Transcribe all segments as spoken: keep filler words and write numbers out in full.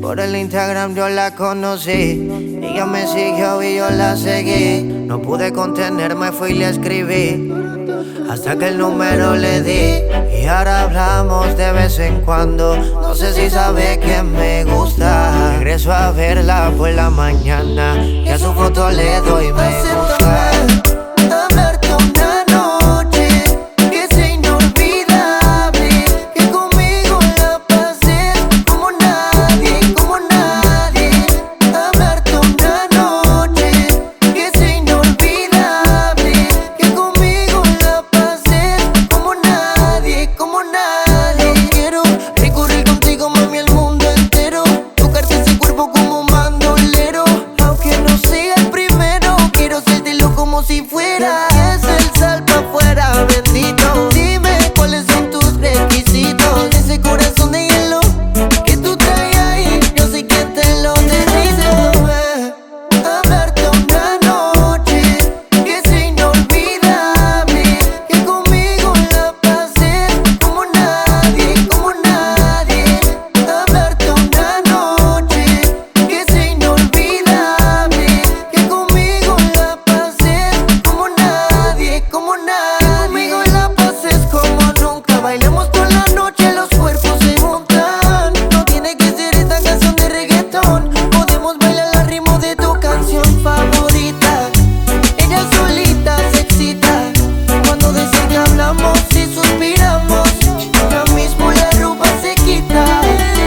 Por el Instagram yo la conocí, ella me siguió y yo la seguí. No pude contenerme, fui y le escribí, hasta que el número le di. Y ahora hablamos de vez en cuando, no sé si sabe que me gusta. Regreso a verla por la mañana y a su foto le doy me gusta. Si fuera es el sal pa' afuera, bendito. Dime cuáles son tus requisitos. Ese corazón de hielo que tú traes ahí, yo sé que te lo necesito. Hablarte una noche que sea inolvidable, que conmigo la pases como nadie, como nadie. Hablarte una noche que sea inolvidable, que conmigo la pases como nadie, como nadie. Conmigo la pases como nunca. Bailemos por la noche, los cuerpos se juntan. No tiene que ser esta canción de reggaetón. Podemos bailar al ritmo de tu canción favorita. Ella solita se excita cuando de cerca hablamos y suspiramos. Ya mismo la ropa se quita.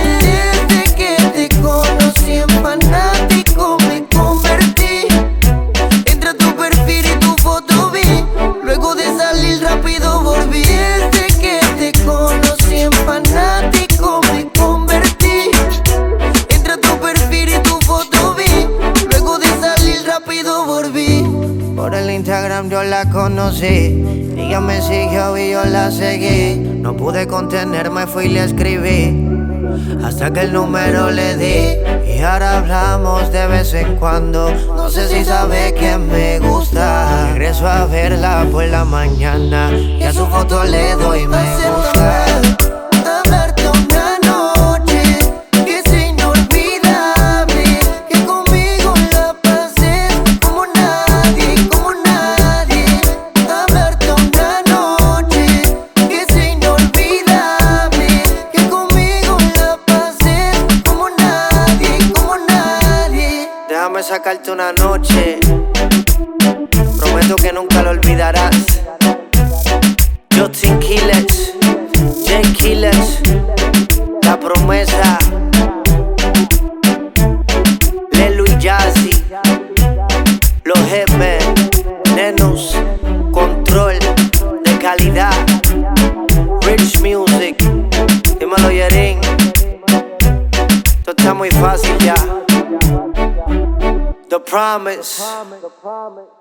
Desde que te conocí en fanático me convertí. Entré a tu perfil y tu foto vi, luego de salir rápido volví. Desde que te conocí en fanático me convertí. Entré a tu perfil y tu foto vi, luego de salir rápido volví. Por el Instagram yo la conocí, ella me siguió y yo la seguí. No pude contenerme, fui y le escribí, hasta que el número le di. Y ahora hablamos de vez en cuando, no sé si sabe que me gusta. Regreso a verla por la mañana y a su foto le doy me gusta. Hablarte una noche que sea inolvidable, que conmigo la pases como nadie, como nadie. Hablarte una noche que sea inolvidable, que conmigo la pases como nadie, como nadie. Déjame sacarte una noche, prometo que nunca lo olvidarás. Justin Quiles, Jay Quiles, La Promesa, Lelu y Jazzy, Los Jefes, Nenus, Control de calidad, Rich Music, dímelo Yerin. Esto está muy fácil ya. The Promise.